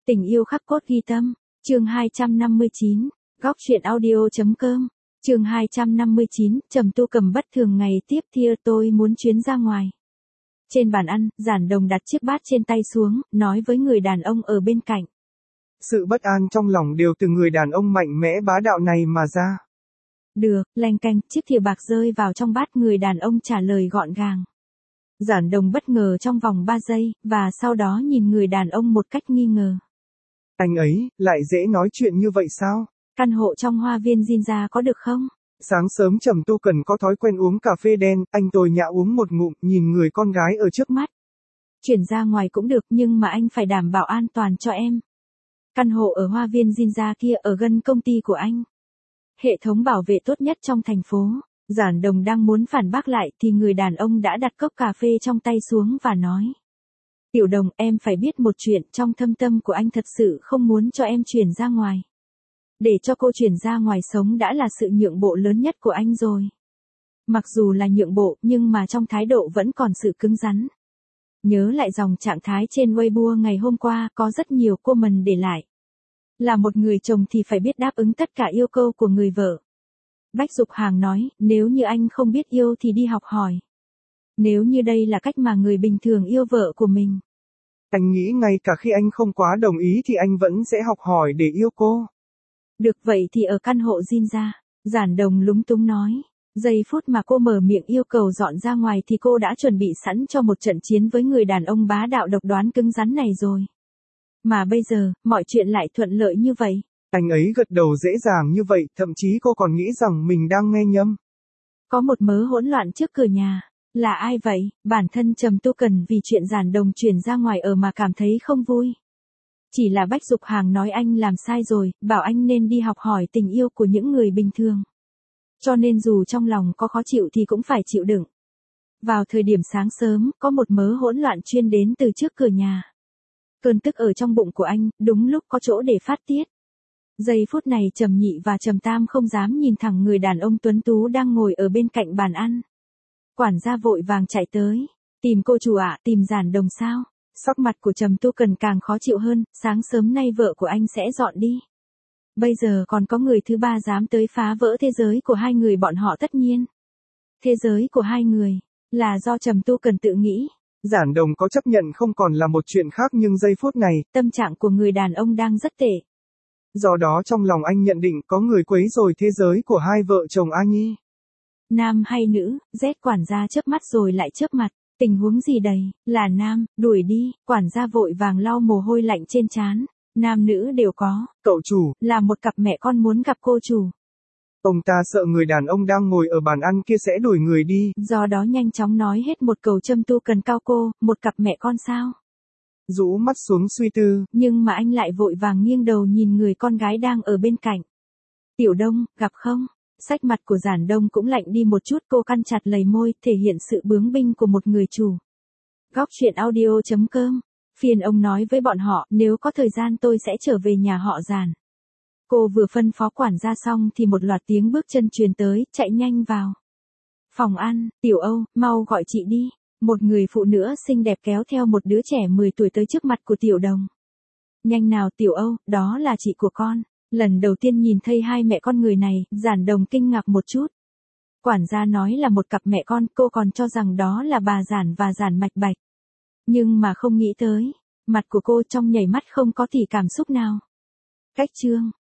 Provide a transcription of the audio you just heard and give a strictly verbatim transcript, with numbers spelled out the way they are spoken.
Tình yêu khắc cốt ghi tâm, chương hai trăm năm mươi chín, góc truyện audio.com, chương hai trăm năm mươi chín, Trầm Tu Cầm bất thường ngày tiếp theo tôi muốn chuyến ra ngoài. Trên bàn ăn, Giản Đồng đặt chiếc bát trên tay xuống, nói với người đàn ông ở bên cạnh. Sự bất an trong lòng đều từ người đàn ông mạnh mẽ bá đạo này mà ra. Được, lanh canh, chiếc thìa bạc rơi vào trong bát, người đàn ông trả lời gọn gàng. Giản Đồng bất ngờ trong vòng ba giây, và sau đó nhìn người đàn ông một cách nghi ngờ. Anh ấy, lại dễ nói chuyện như vậy sao? Căn hộ trong hoa viên Jinja có được không? Sáng sớm Trầm Tu Cần có thói quen uống cà phê đen, anh tôi nhã uống một ngụm, nhìn người con gái ở trước mắt. Chuyển ra ngoài cũng được nhưng mà anh phải đảm bảo an toàn cho em. Căn hộ ở hoa viên Jinja kia ở gần công ty của anh. Hệ thống bảo vệ tốt nhất trong thành phố. Giản Đồng đang muốn phản bác lại thì người đàn ông đã đặt cốc cà phê trong tay xuống và nói. Tiểu Đồng, em phải biết một chuyện, trong thâm tâm của anh thật sự không muốn cho em chuyển ra ngoài. Để cho cô chuyển ra ngoài sống đã là sự nhượng bộ lớn nhất của anh rồi. Mặc dù là nhượng bộ nhưng mà trong thái độ vẫn còn sự cứng rắn. Nhớ lại dòng trạng thái trên Weibo ngày hôm qua, có rất nhiều comment để lại. Là một người chồng thì phải biết đáp ứng tất cả yêu cầu của người vợ. Bách Dục Hàng nói, nếu như anh không biết yêu thì đi học hỏi. Nếu như đây là cách mà người bình thường yêu vợ của mình. Anh nghĩ ngay cả khi anh không quá đồng ý thì anh vẫn sẽ học hỏi để yêu cô. Được vậy thì ở căn hộ Jinja, Giản Đồng lúng túng nói. Giây phút mà cô mở miệng yêu cầu dọn ra ngoài thì cô đã chuẩn bị sẵn cho một trận chiến với người đàn ông bá đạo độc đoán cứng rắn này rồi. Mà bây giờ, mọi chuyện lại thuận lợi như vậy. Anh ấy gật đầu dễ dàng như vậy, thậm chí cô còn nghĩ rằng mình đang nghe nhầm. Có một mớ hỗn loạn trước cửa nhà. Là ai vậy? Bản thân Trầm Tu Cần vì chuyện Giản Đồng chuyển ra ngoài ở mà cảm thấy không vui. Chỉ là Bách Dục Hàng nói anh làm sai rồi, bảo anh nên đi học hỏi tình yêu của những người bình thường. Cho nên dù trong lòng có khó chịu thì cũng phải chịu đựng. Vào thời điểm sáng sớm, có một mớ hỗn loạn chuyên đến từ trước cửa nhà. Cơn tức ở trong bụng của anh, đúng lúc có chỗ để phát tiết. Giây phút này Trầm Nhị và Trầm Tam không dám nhìn thẳng người đàn ông tuấn tú đang ngồi ở bên cạnh bàn ăn. Quản gia vội vàng chạy tới. Tìm cô chủ ạ, à, tìm Giản Đồng sao? Sắc mặt của Trầm Tu Cần càng khó chịu hơn, sáng sớm nay vợ của anh sẽ dọn đi. Bây giờ còn có người thứ ba dám tới phá vỡ thế giới của hai người bọn họ tất nhiên. Thế giới của hai người, là do Trầm Tu Cần tự nghĩ. Giản Đồng có chấp nhận không còn là một chuyện khác nhưng giây phút này, tâm trạng của người đàn ông đang rất tệ. Do đó trong lòng anh nhận định có người quấy rối thế giới của hai vợ chồng A Nhi. Nam hay nữ, Z quản gia chớp mắt rồi lại chớp mặt. Tình huống gì đây? Là nam, đuổi đi. Quản gia vội vàng lau mồ hôi lạnh trên trán. Nam nữ đều có. Cậu chủ, là một cặp mẹ con muốn gặp cô chủ. Ông ta sợ người đàn ông đang ngồi ở bàn ăn kia sẽ đuổi người đi. Do đó nhanh chóng nói hết một câu Trầm Tu Cần cao cô, một cặp mẹ con sao? Rũ mắt xuống suy tư. Nhưng mà anh lại vội vàng nghiêng đầu nhìn người con gái đang ở bên cạnh. Tiểu Đông, gặp không? Sắc mặt của Giản Đông cũng lạnh đi một chút, cô căn chặt lầy môi, thể hiện sự bướng binh của một người chủ. Góc truyện audio.com. Phiền ông nói với bọn họ, nếu có thời gian tôi sẽ trở về nhà họ Giản. Cô vừa phân phó quản gia xong thì một loạt tiếng bước chân truyền tới, chạy nhanh vào. Phòng ăn, Tiểu Âu, mau gọi chị đi. Một người phụ nữ xinh đẹp kéo theo một đứa trẻ mười tuổi tới trước mặt của Tiểu Đồng. Nhanh nào Tiểu Âu, đó là chị của con. Lần đầu tiên nhìn thấy hai mẹ con người này, Giản Đồng kinh ngạc một chút. Quản gia nói là một cặp mẹ con, cô còn cho rằng đó là bà Giản và Giản Mạch Bạch. Nhưng mà không nghĩ tới, mặt của cô trong nhảy mắt không có tỉ cảm xúc nào. Cách chương